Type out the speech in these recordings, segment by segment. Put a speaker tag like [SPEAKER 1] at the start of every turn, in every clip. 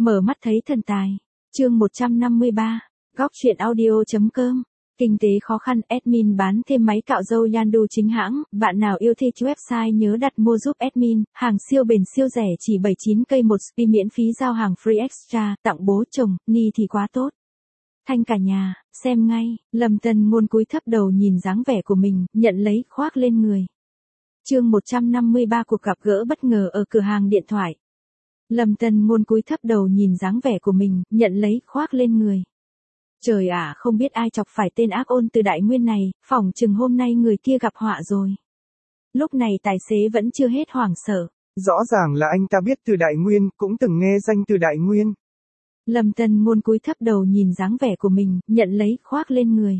[SPEAKER 1] Mở mắt thấy thần tài. Chương 153. Góc truyện audio.com. Kinh tế khó khăn, admin bán thêm máy cạo râu Yandu chính hãng, bạn nào yêu thích website nhớ đặt mua giúp admin, hàng siêu bền siêu rẻ chỉ 79k một spi miễn phí giao hàng free extra, tặng bố chồng, ni thì quá tốt. Thanh cả nhà, xem ngay, Lâm Tân Ngôn cúi thấp đầu nhìn dáng vẻ của mình, nhận lấy khoác lên người. Chương 153 cuộc gặp gỡ bất ngờ ở cửa hàng điện thoại. Lâm Tân Ngôn cúi thấp đầu nhìn dáng vẻ của mình, nhận lấy khoác lên người. Trời ạ, không biết ai chọc phải tên ác ôn từ Đại Nguyên này, phỏng chừng hôm nay người kia gặp họa rồi. Lúc này tài xế vẫn chưa hết hoảng sợ.
[SPEAKER 2] Rõ ràng là anh ta biết Từ Đại Nguyên, cũng từng nghe danh Từ Đại Nguyên.
[SPEAKER 1] Lâm Tân Ngôn cúi thấp đầu nhìn dáng vẻ của mình, nhận lấy khoác lên người.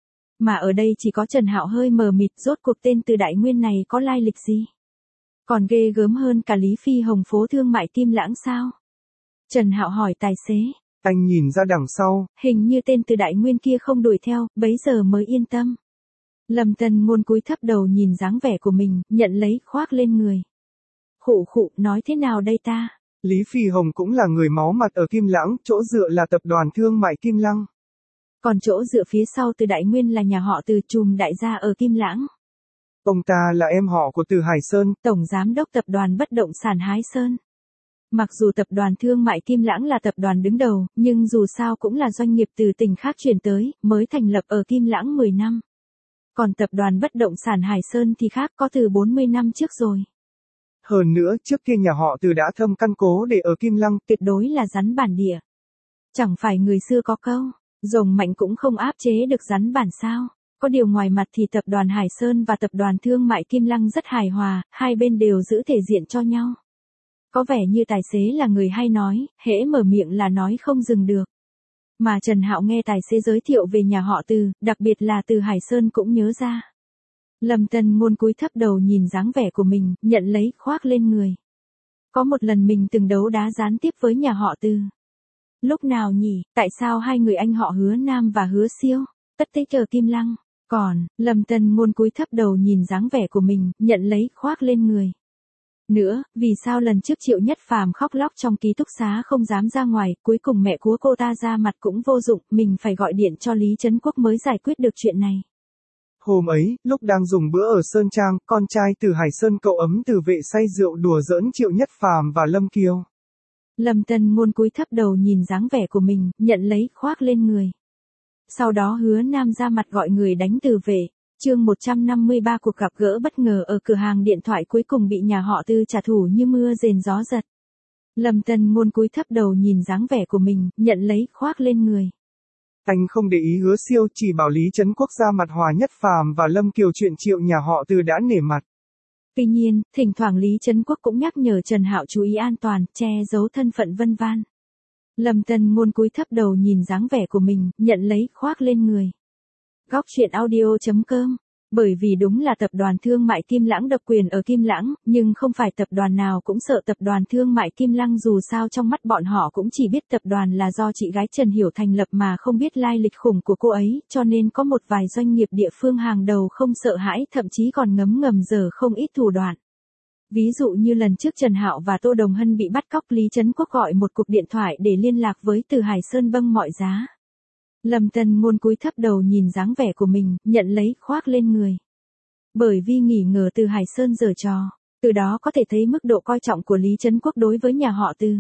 [SPEAKER 1] Mà ở đây chỉ có Trần Hạo hơi mờ mịt, rốt cuộc tên Từ Đại Nguyên này có lai lịch gì? Còn ghê gớm hơn cả Lý Phi Hồng phố thương mại Kim Lãng sao? Trần Hạo hỏi tài xế.
[SPEAKER 2] Anh nhìn ra đằng sau.
[SPEAKER 1] Hình như tên Từ Đại Nguyên kia không đuổi theo, bấy giờ mới yên tâm. Lâm Tân Ngôn cúi thấp đầu nhìn dáng vẻ của mình, nhận lấy khoác lên người. Khụ khụ, nói thế nào đây ta?
[SPEAKER 2] Lý Phi Hồng cũng là người máu mặt ở Kim Lãng, chỗ dựa là tập đoàn thương mại Kim Lăng.
[SPEAKER 1] Còn chỗ dựa phía sau Từ Đại Nguyên là nhà họ Từ, trùm đại gia ở Kim Lãng.
[SPEAKER 2] Ông ta là em họ của Từ Hải Sơn,
[SPEAKER 1] tổng giám đốc tập đoàn bất động sản Hải Sơn. Mặc dù tập đoàn thương mại Kim Lãng là tập đoàn đứng đầu, nhưng dù sao cũng là doanh nghiệp từ tỉnh khác chuyển tới, mới thành lập ở Kim Lãng 10 năm. Còn tập đoàn bất động sản Hải Sơn thì khác, có từ 40 năm trước rồi.
[SPEAKER 2] Hơn nữa, trước kia nhà họ Từ đã thâm căn cố để ở Kim Lăng,
[SPEAKER 1] tuyệt đối là rắn bản địa. Chẳng phải người xưa có câu, rồng mạnh cũng không áp chế được rắn bản sao. Có điều ngoài mặt thì tập đoàn Hải Sơn và tập đoàn thương mại Kim Lăng rất hài hòa, hai bên đều giữ thể diện cho nhau. Có vẻ như tài xế là người hay nói, hễ mở miệng là nói không dừng được. Mà Trần Hạo nghe tài xế giới thiệu về nhà họ Từ, đặc biệt là Từ Hải Sơn cũng nhớ ra. Lâm Tân Ngôn cúi thấp đầu nhìn dáng vẻ của mình, nhận lấy khoác lên người. Có một lần mình từng đấu đá gián tiếp với nhà họ Từ. Lúc nào nhỉ, tại sao hai người anh họ Hứa Nam và Hứa Siêu, tất tích ở Kim Lăng. Còn, Lâm Tân Ngôn cúi thấp đầu nhìn dáng vẻ của mình, nhận lấy khoác lên người. Nữa, vì sao lần trước Triệu Nhất Phàm khóc lóc trong ký túc xá không dám ra ngoài, cuối cùng mẹ của cô ta ra mặt cũng vô dụng, mình phải gọi điện cho Lý Trấn Quốc mới giải quyết được chuyện này.
[SPEAKER 2] Hôm ấy, lúc đang dùng bữa ở Sơn Trang, con trai Từ Hải Sơn cậu ấm Từ Vệ say rượu đùa giỡn Triệu Nhất Phàm và Lâm Kiều.
[SPEAKER 1] Lâm Tân Ngôn cúi thấp đầu nhìn dáng vẻ của mình, nhận lấy khoác lên người. Sau đó Hứa Nam ra mặt gọi người đánh Từ Vệ. Chương 153 cuộc gặp gỡ bất ngờ ở cửa hàng điện thoại cuối cùng bị nhà họ Từ trả thù như mưa rền gió giật. Lâm Tân Ngôn cúi thấp đầu nhìn dáng vẻ của mình, nhận lấy khoác lên người.
[SPEAKER 2] Anh không để ý Hứa Siêu, chỉ bảo Lý Trấn Quốc ra mặt hòa Nhất Phàm và Lâm Kiều chuyện Triệu nhà họ Từ đã nể mặt.
[SPEAKER 1] Tuy nhiên, thỉnh thoảng Lý Trấn Quốc cũng nhắc nhở Trần Hạo chú ý an toàn, che giấu thân phận vân vân. Lâm Tân Ngôn cúi thấp đầu nhìn dáng vẻ của mình, nhận lấy khoác lên người. Góc truyện audio.com. Bởi vì đúng là tập đoàn thương mại Kim Lãng độc quyền ở Kim Lãng, nhưng không phải tập đoàn nào cũng sợ tập đoàn thương mại Kim Lăng, dù sao trong mắt bọn họ cũng chỉ biết tập đoàn là do chị gái Trần Hiểu thành lập mà không biết lai lịch khủng của cô ấy, cho nên có một vài doanh nghiệp địa phương hàng đầu không sợ hãi, thậm chí còn ngấm ngầm giở không ít thủ đoạn. Ví dụ như lần trước Trần Hạo và Tô Đồng Hân bị bắt cóc, Lý Trấn Quốc gọi một cuộc điện thoại để liên lạc với Từ Hải Sơn bâng mọi giá. Lâm Tân Ngôn cúi thấp đầu nhìn dáng vẻ của mình, nhận lấy khoác lên người. Bởi vì nghi ngờ Từ Hải Sơn giở trò, từ đó có thể thấy mức độ coi trọng của Lý Trấn Quốc đối với nhà họ Từ.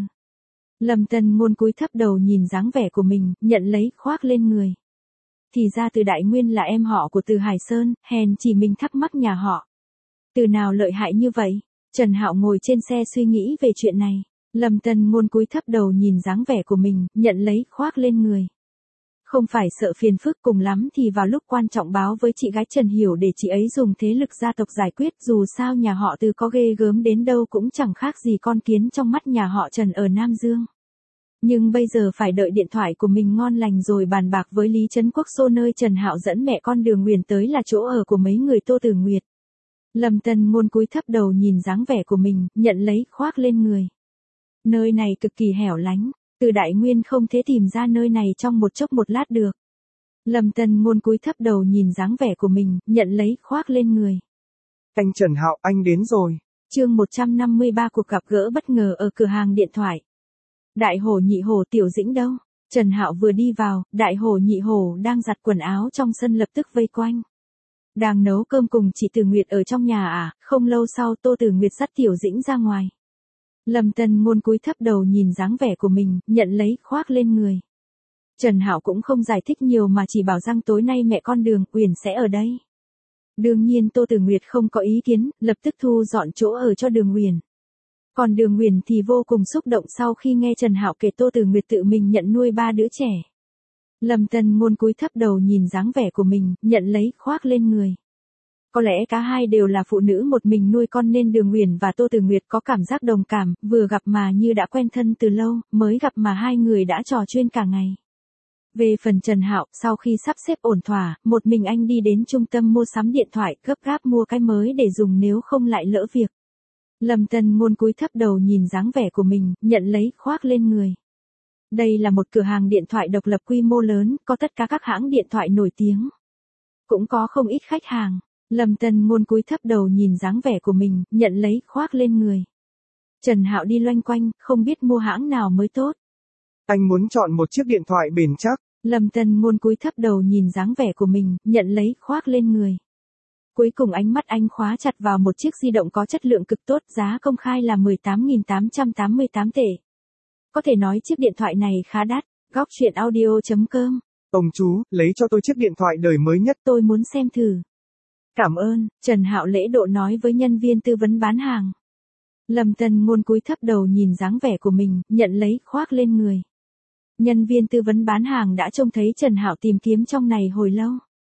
[SPEAKER 1] Lâm Tân Ngôn cúi thấp đầu nhìn dáng vẻ của mình, nhận lấy khoác lên người. Thì ra Từ Đại Nguyên là em họ của Từ Hải Sơn, hèn chỉ mình thắc mắc nhà họ Từ nào lợi hại như vậy. Trần Hạo ngồi trên xe suy nghĩ về chuyện này. Lâm Tân Ngôn cúi thấp đầu nhìn dáng vẻ của mình, nhận lấy khoác lên người. Không phải sợ phiền phức, cùng lắm thì vào lúc quan trọng báo với chị gái Trần Hiểu để chị ấy dùng thế lực gia tộc giải quyết, dù sao nhà họ Từ có ghê gớm đến đâu cũng chẳng khác gì con kiến trong mắt nhà họ Trần ở Nam Dương. Nhưng bây giờ phải đợi điện thoại của mình ngon lành rồi bàn bạc với Lý Trấn Quốc xô nơi Trần Hạo dẫn mẹ con Đường Nguyền tới là chỗ ở của mấy người Tô Tử Nguyệt. Lâm Tân Ngôn cúi thấp đầu nhìn dáng vẻ của mình, nhận lấy khoác lên người. Nơi này cực kỳ hẻo lánh. Từ Đại Nguyên không thể tìm ra nơi này trong một chốc một lát được. Lâm Tân Ngôn cúi thấp đầu nhìn dáng vẻ của mình, nhận lấy khoác lên người.
[SPEAKER 2] Anh Trần Hạo, anh đến rồi.
[SPEAKER 1] Chương 153 cuộc gặp gỡ bất ngờ ở cửa hàng điện thoại. Đại hổ nhị hổ Tiểu Dĩnh đâu? Trần Hạo vừa đi vào, đại hổ nhị hổ đang giặt quần áo trong sân lập tức vây quanh. Đang nấu cơm cùng chị Từ Nguyệt ở trong nhà à? Không lâu sau Tô Từ Nguyệt dắt Tiểu Dĩnh ra ngoài. Lâm Tân Ngôn cúi thấp đầu nhìn dáng vẻ của mình, nhận lấy khoác lên người. Trần Hạo cũng không giải thích nhiều mà chỉ bảo rằng tối nay mẹ con Đường Uyển sẽ ở đây. Đương nhiên Tô Từ Nguyệt không có ý kiến, lập tức thu dọn chỗ ở cho Đường Uyển. Còn Đường Uyển thì vô cùng xúc động sau khi nghe Trần Hạo kể Tô Từ Nguyệt tự mình nhận nuôi 3 đứa trẻ. Lâm Tân Ngôn cúi thấp đầu nhìn dáng vẻ của mình, nhận lấy khoác lên người. Có lẽ cả hai đều là phụ nữ một mình nuôi con nên Đường Uyển và Tô Từ Nguyệt có cảm giác đồng cảm, vừa gặp mà như đã quen thân từ lâu, mới gặp mà hai người đã trò chuyện cả ngày. Về phần Trần Hạo, sau khi sắp xếp ổn thỏa, một mình anh đi đến trung tâm mua sắm điện thoại, gấp gáp mua cái mới để dùng nếu không lại lỡ việc. Lâm Tân Ngôn cúi thấp đầu nhìn dáng vẻ của mình, nhận lấy khoác lên người. Đây là một cửa hàng điện thoại độc lập quy mô lớn, có tất cả các hãng điện thoại nổi tiếng. Cũng có không ít khách hàng. Lâm Tân Ngôn cúi thấp đầu nhìn dáng vẻ của mình, nhận lấy khoác lên người. Trần Hạo đi loanh quanh, không biết mua hãng nào mới tốt.
[SPEAKER 2] Anh muốn chọn một chiếc điện thoại bền chắc.
[SPEAKER 1] Lâm Tân Ngôn cúi thấp đầu nhìn dáng vẻ của mình, nhận lấy khoác lên người. Cuối cùng ánh mắt anh khóa chặt vào một chiếc di động có chất lượng cực tốt, giá công khai là 18.888 tệ. Có thể nói chiếc điện thoại này khá đắt. Góc truyện audio.com.
[SPEAKER 2] Ông chú, lấy cho tôi chiếc điện thoại đời mới nhất.
[SPEAKER 1] Tôi muốn xem thử. Cảm ơn, Trần Hạo lễ độ nói với nhân viên tư vấn bán hàng. Lâm Tân Ngôn cúi thấp đầu nhìn dáng vẻ của mình, nhận lấy khoác lên người. Nhân viên tư vấn bán hàng đã trông thấy Trần Hạo tìm kiếm trong này hồi lâu.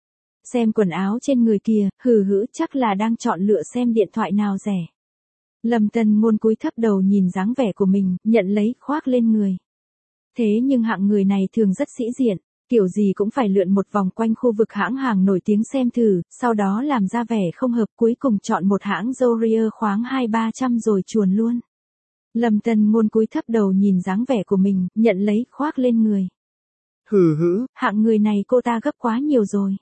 [SPEAKER 1] Xem quần áo trên người kìa, hừ hữ chắc là đang chọn lựa xem điện thoại nào rẻ. Lâm Tân Ngôn cúi thấp đầu nhìn dáng vẻ của mình, nhận lấy khoác lên người. Thế nhưng hạng người này thường rất sĩ diện, kiểu gì cũng phải lượn một vòng quanh khu vực hãng hàng nổi tiếng xem thử, sau đó làm ra vẻ không hợp cuối cùng chọn một hãng Zoria khoáng 200-300 rồi chuồn luôn. Lâm Tân Ngôn cúi thấp đầu nhìn dáng vẻ của mình, nhận lấy khoác lên người.
[SPEAKER 2] Hừ hứ,
[SPEAKER 1] hạng người này cô ta gấp quá nhiều rồi.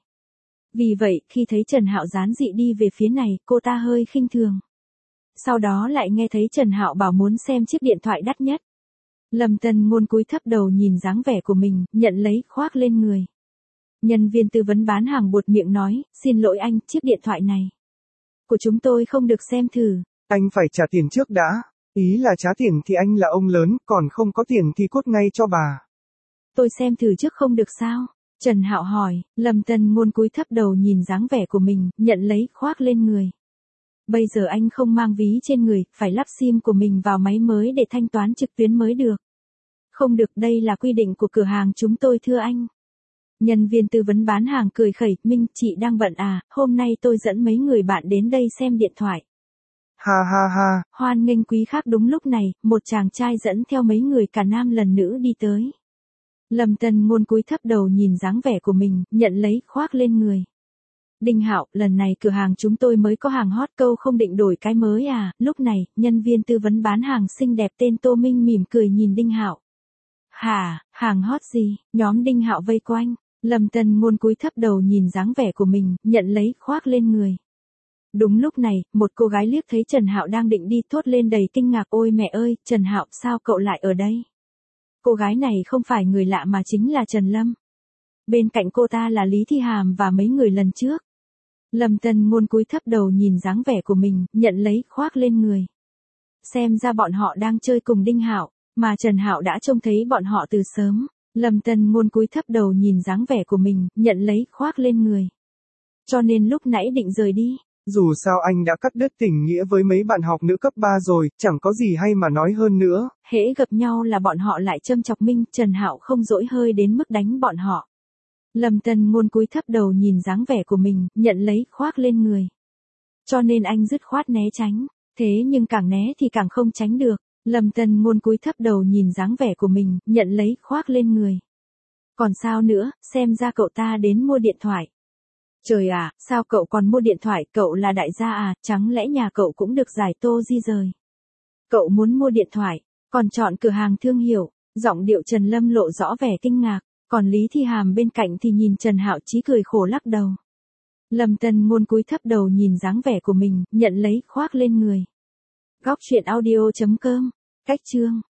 [SPEAKER 1] Vì vậy, khi thấy Trần Hạo giản dị đi về phía này, cô ta hơi khinh thường. Sau đó lại nghe thấy Trần Hạo bảo muốn xem chiếc điện thoại đắt nhất. Lâm Tân Ngôn cúi thấp đầu nhìn dáng vẻ của mình, nhận lấy khoác lên người. Nhân viên tư vấn bán hàng buột miệng nói, xin lỗi anh, chiếc điện thoại này của chúng tôi không được xem thử.
[SPEAKER 2] Anh phải trả tiền trước đã. Ý là trả tiền thì anh là ông lớn, còn không có tiền thì cút ngay cho bà.
[SPEAKER 1] Tôi xem thử trước không được sao? Trần Hạo hỏi. Lâm Tân Ngôn cúi thấp đầu nhìn dáng vẻ của mình, nhận lấy khoác lên người. Bây giờ anh không mang ví trên người, phải lắp sim của mình vào máy mới để thanh toán trực tuyến mới được. Không được, đây là quy định của cửa hàng chúng tôi thưa anh. Nhân viên tư vấn bán hàng cười khẩy, Minh, chị đang bận à, hôm nay tôi dẫn mấy người bạn đến đây xem điện thoại.
[SPEAKER 2] Ha ha ha.
[SPEAKER 1] Hoan nghênh quý khách. Đúng lúc này, một chàng trai dẫn theo mấy người cả nam lần nữ đi tới. Lâm Tân Ngôn cúi thấp đầu nhìn dáng vẻ của mình, nhận lấy khoác lên người. Đinh Hạo, lần này cửa hàng chúng tôi mới có hàng hot, câu không định đổi cái mới à? Lúc này, nhân viên tư vấn bán hàng xinh đẹp tên Tô Minh mỉm cười nhìn Đinh Hạo. Hả, hàng hot gì? Nhóm Đinh Hạo vây quanh. Lâm Tân Ngôn cúi thấp đầu nhìn dáng vẻ của mình, nhận lấy khoác lên người. Đúng lúc này, một cô gái liếc thấy Trần Hạo đang định đi thốt lên đầy kinh ngạc, ôi mẹ ơi, Trần Hạo, sao cậu lại ở đây? Cô gái này không phải người lạ mà chính là Trần Lâm. Bên cạnh cô ta là Lý Thi Hàm và mấy người lần trước. Lâm Tân Ngôn cúi thấp đầu nhìn dáng vẻ của mình, nhận lấy khoác lên người. Xem ra bọn họ đang chơi cùng Đinh Hạo, mà Trần Hạo đã trông thấy bọn họ từ sớm. Lâm Tân Ngôn cúi thấp đầu nhìn dáng vẻ của mình, nhận lấy khoác lên người. Cho nên lúc nãy định rời đi.
[SPEAKER 2] Dù sao anh đã cắt đứt tình nghĩa với mấy bạn học nữ cấp 3 rồi, chẳng có gì hay mà nói hơn nữa.
[SPEAKER 1] Hễ gặp nhau là bọn họ lại châm chọc Minh, Trần Hạo không dỗi hơi đến mức đánh bọn họ. Lâm Tân Ngôn cúi thấp đầu nhìn dáng vẻ của mình, nhận lấy khoác lên người. Cho nên anh dứt khoát né tránh, thế nhưng càng né thì càng không tránh được. Lâm Tân Ngôn cúi thấp đầu nhìn dáng vẻ của mình, nhận lấy khoác lên người. Còn sao nữa, xem ra cậu ta đến mua điện thoại. Trời ạ, sao cậu còn mua điện thoại, cậu là đại gia à, chẳng lẽ nhà cậu cũng được giải tô di rời. Cậu muốn mua điện thoại, còn chọn cửa hàng thương hiệu, giọng điệu Trần Lâm lộ rõ vẻ kinh ngạc, còn Lý Thi Hàm bên cạnh thì nhìn Trần Hạo chí cười khổ lắc đầu. Lâm Tân Ngôn cúi thấp đầu nhìn dáng vẻ của mình, nhận lấy khoác lên người. Góc truyện audio.com, cách chương.